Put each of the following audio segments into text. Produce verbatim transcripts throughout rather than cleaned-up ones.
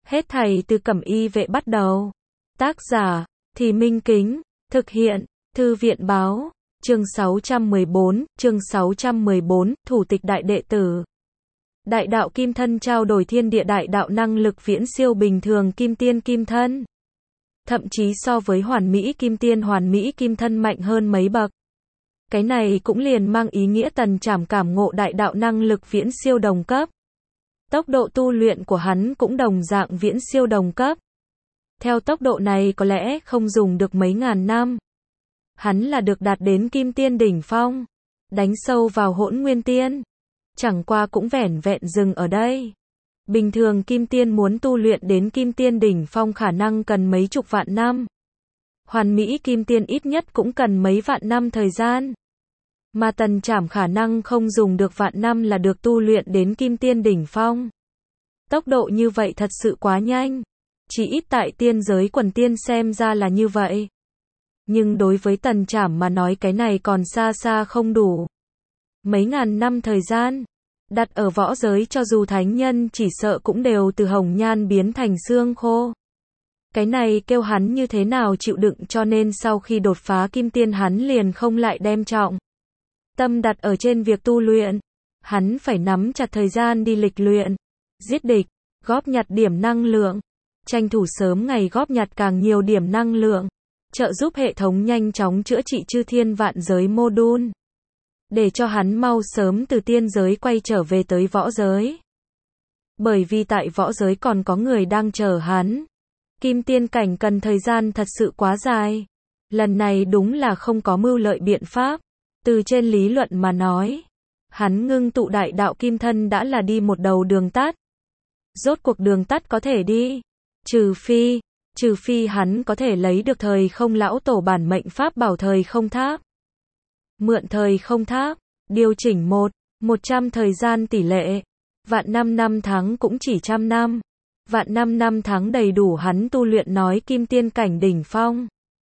Hết thảy từ Cẩm Y Vệ bắt đầu. Tác giả, Thì Minh Kính, thực hiện, Thư viện Báo, chương sáu trăm mười bốn, chương sáu trăm mười bốn, thủ tịch đại đệ tử. Đại đạo kim thân trao đổi thiên địa đại đạo năng lực viễn siêu bình thường kim tiên kim thân. Thậm chí so với hoàn mỹ kim tiên hoàn mỹ kim thân mạnh hơn mấy bậc. Cái này cũng liền mang ý nghĩa Tần Trảm cảm ngộ đại đạo năng lực viễn siêu đồng cấp. Tốc độ tu luyện của hắn cũng đồng dạng viễn siêu đồng cấp. Theo tốc độ này có lẽ không dùng được mấy ngàn năm. Hắn là được đạt đến kim tiên đỉnh phong, đánh sâu vào hỗn nguyên tiên. Chẳng qua cũng vẻn vẹn dừng ở đây. Bình thường kim tiên muốn tu luyện đến kim tiên đỉnh phong khả năng cần mấy chục vạn năm. Hoàn mỹ kim tiên ít nhất cũng cần mấy vạn năm thời gian. Mà Tần Trảm khả năng không dùng được vạn năm là được tu luyện đến kim tiên đỉnh phong. Tốc độ như vậy thật sự quá nhanh. Chỉ ít tại tiên giới quần tiên xem ra là như vậy. Nhưng đối với Tần Trảm mà nói cái này còn xa xa không đủ. Mấy ngàn năm thời gian, đặt ở võ giới cho dù thánh nhân chỉ sợ cũng đều từ hồng nhan biến thành xương khô. Cái này kêu hắn như thế nào chịu đựng, cho nên sau khi đột phá kim tiên hắn liền không lại đem trọng tâm đặt ở trên việc tu luyện. Hắn phải nắm chặt thời gian đi lịch luyện, giết địch, góp nhặt điểm năng lượng, tranh thủ sớm ngày góp nhặt càng nhiều điểm năng lượng, trợ giúp hệ thống nhanh chóng chữa trị chư thiên vạn giới mô đun, để cho hắn mau sớm từ tiên giới quay trở về tới võ giới. Bởi vì tại võ giới còn có người đang chờ hắn. Kim tiên cảnh cần thời gian thật sự quá dài. Lần này đúng là không có mưu lợi biện pháp. Từ trên lý luận mà nói, hắn ngưng tụ đại đạo kim thân đã là đi một đầu đường tắt. Rốt cuộc đường tắt có thể đi. Trừ phi, trừ phi hắn có thể lấy được thời không lão tổ bản mệnh pháp bảo thời không tháp. Mượn thời không tháp, điều chỉnh một, một trăm thời gian tỷ lệ. Vạn năm năm tháng cũng chỉ trăm năm. Vạn năm năm tháng đầy đủ hắn tu luyện nói kim tiên cảnh đỉnh phong.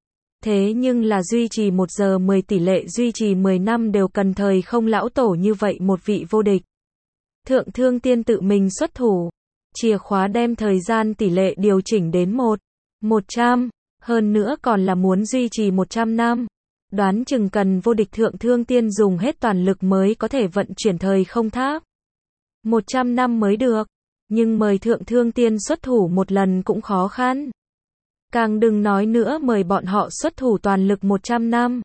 Thế nhưng là duy trì một giờ mười tỷ lệ duy trì mười năm đều cần thời không lão tổ như vậy một vị vô địch. Thượng Thương Tiên tự mình xuất thủ. Chìa khóa đem thời gian tỷ lệ điều chỉnh đến một, một trăm. Hơn nữa còn là muốn duy trì một trăm năm. Đoán chừng cần vô địch Thượng Thương Tiên dùng hết toàn lực mới có thể vận chuyển thời không tháp. một trăm năm mới được. Nhưng mời Thượng Thương Tiên xuất thủ một lần cũng khó khăn. Càng đừng nói nữa mời bọn họ xuất thủ toàn lực một trăm năm.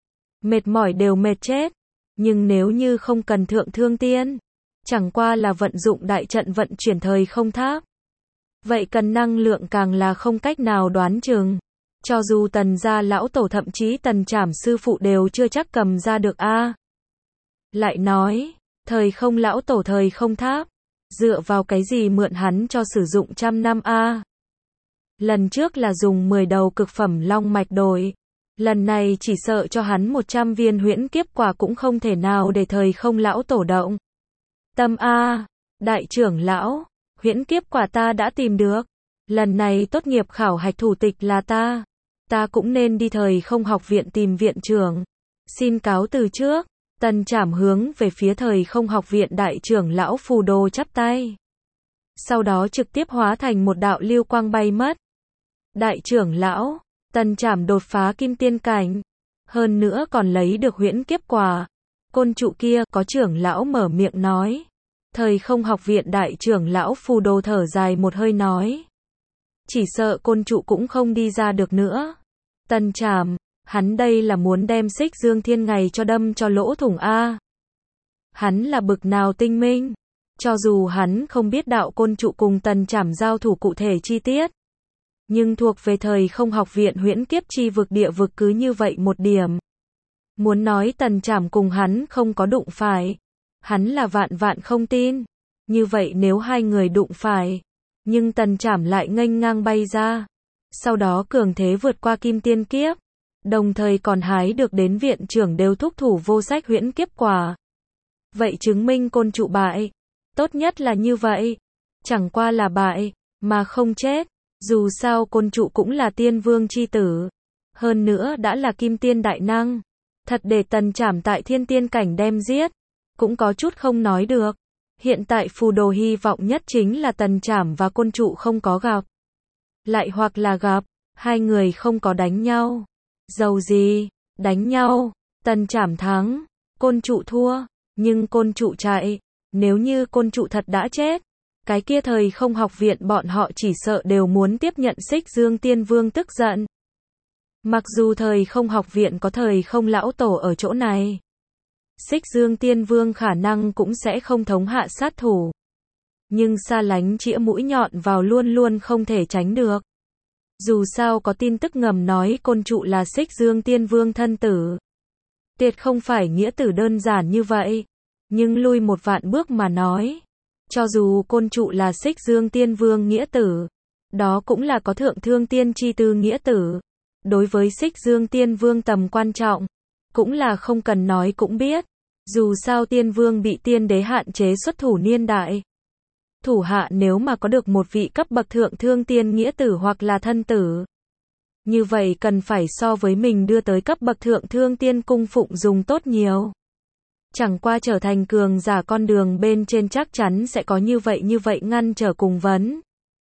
Mệt mỏi đều mệt chết. Nhưng nếu như không cần Thượng Thương Tiên, chẳng qua là vận dụng đại trận vận chuyển thời không tháp. Vậy cần năng lượng càng là không cách nào đoán chừng. Cho dù Tần gia lão tổ thậm chí Tần Trảm sư phụ đều chưa chắc cầm ra được a. À. Lại nói, thời không lão tổ thời không tháp, dựa vào cái gì mượn hắn cho sử dụng trăm năm a? À. Lần trước là dùng mười đầu cực phẩm long mạch đổi. Lần này chỉ sợ cho hắn một trăm viên huyễn kiếp quả cũng không thể nào để thời không lão tổ động. Tâm a, à. Đại trưởng lão, huyễn kiếp quả ta đã tìm được. Lần này tốt nghiệp khảo hạch thủ tịch là ta. Ta cũng nên đi thời không học viện tìm viện trưởng. Xin cáo từ trước. Tần Trảm hướng về phía thời không học viện đại trưởng lão Phù Đồ chắp tay. Sau đó trực tiếp hóa thành một đạo lưu quang bay mất. Đại trưởng lão, Tần Trảm đột phá kim tiên cảnh. Hơn nữa còn lấy được huyễn kiếp quả. Côn trụ kia, có trưởng lão mở miệng nói. Thời không học viện đại trưởng lão Phù Đồ thở dài một hơi nói. Chỉ sợ côn trụ cũng không đi ra được nữa. Tần Trảm, hắn đây là muốn đem Xích Dương Thiên ngày cho đâm cho lỗ thủng a. Hắn là bực nào tinh minh. Cho dù hắn không biết đạo côn trụ cùng Tần Trảm giao thủ cụ thể chi tiết. Nhưng thuộc về thời không học viện huyễn kiếp chi vực địa vực cứ như vậy một điểm. Muốn nói Tần Trảm cùng hắn không có đụng phải. Hắn là vạn vạn không tin. Như vậy nếu hai người đụng phải. Nhưng Tần Trảm lại nghênh ngang bay ra. Sau đó cường thế vượt qua kim tiên kiếp. Đồng thời còn hái được đến viện trưởng đều thúc thủ vô sách huyễn kiếp quả. Vậy chứng minh côn trụ bại. Tốt nhất là như vậy. Chẳng qua là bại, mà không chết. Dù sao côn trụ cũng là tiên vương chi tử. Hơn nữa đã là kim tiên đại năng. Thật để Tần Trảm tại thiên tiên cảnh đem giết. Cũng có chút không nói được. Hiện tại phù đồ hy vọng nhất chính là Tần Trảm và Côn Trụ không có gặp. Lại hoặc là gặp, hai người không có đánh nhau. Dầu gì, đánh nhau, Tần Trảm thắng, Côn Trụ thua, nhưng Côn Trụ chạy. Nếu như Côn Trụ thật đã chết, cái kia thời không học viện bọn họ chỉ sợ đều muốn tiếp nhận Xích Dương Tiên Vương tức giận. Mặc dù thời không học viện có thời không lão tổ ở chỗ này, Xích Dương Tiên Vương khả năng cũng sẽ không thống hạ sát thủ. Nhưng xa lánh chĩa mũi nhọn vào luôn luôn không thể tránh được. Dù sao có tin tức ngầm nói Côn Trụ là Xích Dương Tiên Vương thân tử. Tuyệt không phải nghĩa tử đơn giản như vậy. Nhưng lui một vạn bước mà nói, cho dù Côn Trụ là Xích Dương Tiên Vương nghĩa tử, đó cũng là có thượng thương tiên chi tư nghĩa tử. Đối với Xích Dương Tiên Vương tầm quan trọng, cũng là không cần nói cũng biết. Dù sao Tiên Vương bị tiên đế hạn chế xuất thủ niên đại. Thủ hạ nếu mà có được một vị cấp bậc thượng thương tiên nghĩa tử hoặc là thân tử, như vậy cần phải so với mình đưa tới cấp bậc thượng thương tiên cung phụng dùng tốt nhiều. Chẳng qua trở thành cường giả con đường bên trên chắc chắn sẽ có như vậy như vậy ngăn trở cùng vấn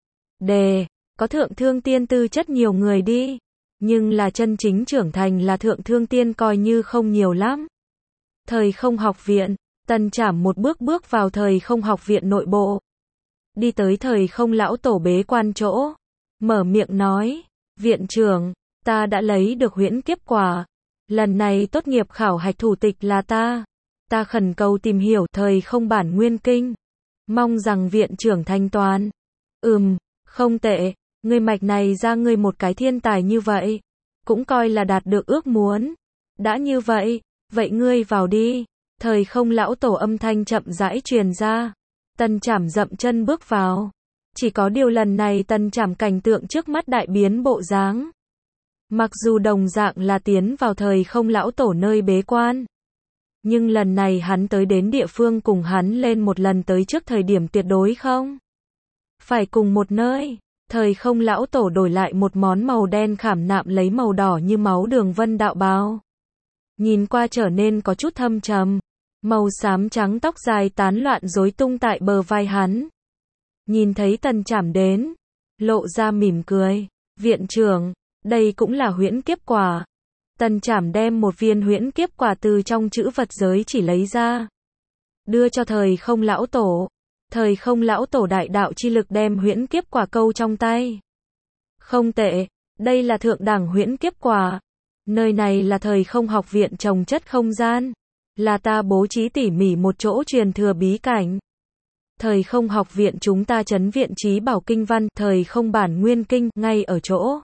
đề. Có thượng thương tiên tư chất nhiều người đi, nhưng là chân chính trưởng thành là thượng thương tiên coi như không nhiều lắm. Thời không học viện, Tần Trảm một bước bước vào thời không học viện nội bộ. Đi tới thời không lão tổ bế quan chỗ. Mở miệng nói, viện trưởng, ta đã lấy được huyễn kiếp quả. Lần này tốt nghiệp khảo hạch thủ tịch là ta. Ta khẩn cầu tìm hiểu thời không bản nguyên kinh. Mong rằng viện trưởng thanh toán. Ừm, không tệ, ngươi mạch này ra ngươi một cái thiên tài như vậy. Cũng coi là đạt được ước muốn. Đã như vậy, vậy ngươi vào đi. Thời không lão tổ âm thanh chậm rãi truyền ra. Tần Trảm dậm chân bước vào. Chỉ có điều lần này Tần Trảm cảnh tượng trước mắt đại biến bộ dáng. Mặc dù đồng dạng là tiến vào thời không lão tổ nơi bế quan, nhưng lần này hắn tới đến địa phương cùng hắn lên một lần tới trước thời điểm tuyệt đối không phải cùng một nơi. Thời không lão tổ đổi lại một món màu đen khảm nạm lấy màu đỏ như máu đường vân đạo bào. Nhìn qua trở nên có chút thâm trầm. Màu xám trắng tóc dài tán loạn rối tung tại bờ vai hắn. Nhìn thấy Tần Trảm đến, lộ ra mỉm cười. Viện trưởng, đây cũng là huyễn kiếp quả. Tần Trảm đem một viên huyễn kiếp quả từ trong chữ vật giới chỉ lấy ra. Đưa cho thời không lão tổ. Thời không lão tổ đại đạo chi lực đem huyễn kiếp quả câu trong tay. Không tệ, đây là thượng đẳng huyễn kiếp quả. Nơi này là thời không học viện trồng chất không gian. Là ta bố trí tỉ mỉ một chỗ truyền thừa bí cảnh. Thời không học viện chúng ta trấn viện trí bảo kinh văn, thời không bản nguyên kinh, ngay ở chỗ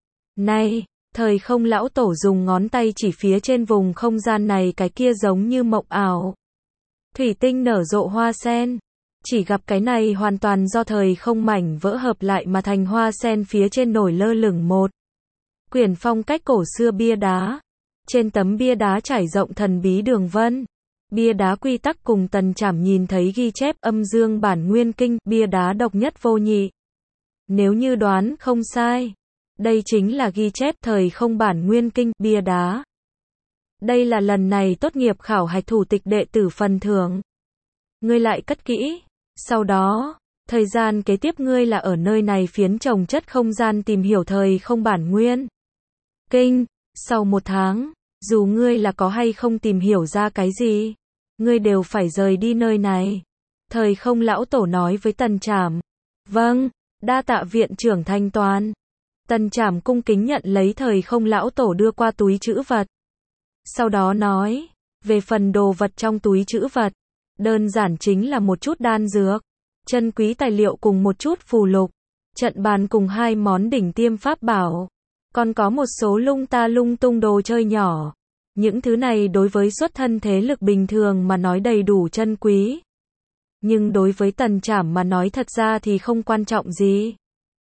này. Thời không lão tổ dùng ngón tay chỉ phía trên vùng không gian này, cái kia giống như mộng ảo. Thủy tinh nở rộ hoa sen. Chỉ gặp cái này hoàn toàn do thời không mảnh vỡ hợp lại mà thành hoa sen, phía trên nổi lơ lửng một quyển phong cách cổ xưa bia đá. Trên tấm bia đá trải rộng thần bí đường vân. Bia đá quy tắc cùng Tần Trảm nhìn thấy ghi chép âm dương bản nguyên kinh, bia đá độc nhất vô nhị. Nếu như đoán không sai, đây chính là ghi chép thời không bản nguyên kinh, bia đá. Đây là lần này tốt nghiệp khảo hạch thủ tịch đệ tử phần thưởng. Ngươi lại cất kỹ. Sau đó, thời gian kế tiếp ngươi là ở nơi này phiến trồng chất không gian tìm hiểu thời không bản nguyên kinh. Sau một tháng, dù ngươi là có hay không tìm hiểu ra cái gì, ngươi đều phải rời đi nơi này. Thời không lão tổ nói với Tần Trảm. Vâng, đa tạ viện trưởng thanh toán. Tần Trảm cung kính nhận lấy thời không lão tổ đưa qua túi trữ vật. Sau đó nói, về phần đồ vật trong túi trữ vật, đơn giản chính là một chút đan dược, chân quý tài liệu cùng một chút phù lục, trận bàn cùng hai món đỉnh tiêm pháp bảo. Còn có một số lung ta lung tung đồ chơi nhỏ. Những thứ này đối với xuất thân thế lực bình thường mà nói đầy đủ chân quý. Nhưng đối với Tần Trảm mà nói thật ra thì không quan trọng gì.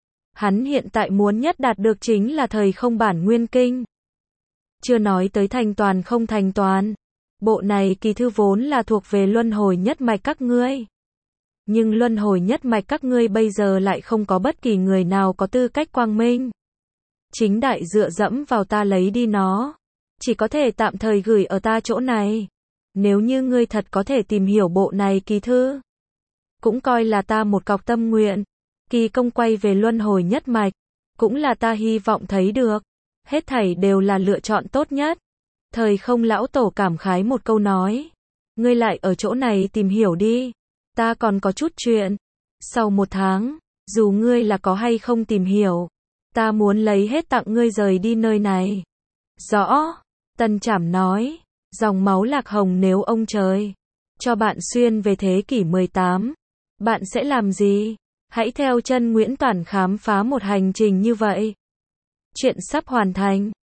Hắn hiện tại muốn nhất đạt được chính là thời không bản nguyên kinh. Chưa nói tới thành toàn không thành toàn. Bộ này kỳ thư vốn là thuộc về luân hồi nhất mạch các ngươi. Nhưng luân hồi nhất mạch các ngươi bây giờ lại không có bất kỳ người nào có tư cách quang minh chính đại dựa dẫm vào ta lấy đi nó. Chỉ có thể tạm thời gửi ở ta chỗ này. Nếu như ngươi thật có thể tìm hiểu bộ này kỳ thư, cũng coi là ta một cọc tâm nguyện. Kỳ công quay về luân hồi nhất mạch, cũng là ta hy vọng thấy được. Hết thảy đều là lựa chọn tốt nhất. Thời không lão tổ cảm khái một câu nói. Ngươi lại ở chỗ này tìm hiểu đi. Ta còn có chút chuyện. Sau một tháng, dù ngươi là có hay không tìm hiểu, ta muốn lấy hết tặng ngươi rời đi nơi này. Rõ. Tân Trảm nói. Dòng máu lạc hồng nếu ông trời cho bạn xuyên về thế kỷ mười tám, bạn sẽ làm gì? Hãy theo chân Nguyễn Toản khám phá một hành trình như vậy. Chuyện sắp hoàn thành.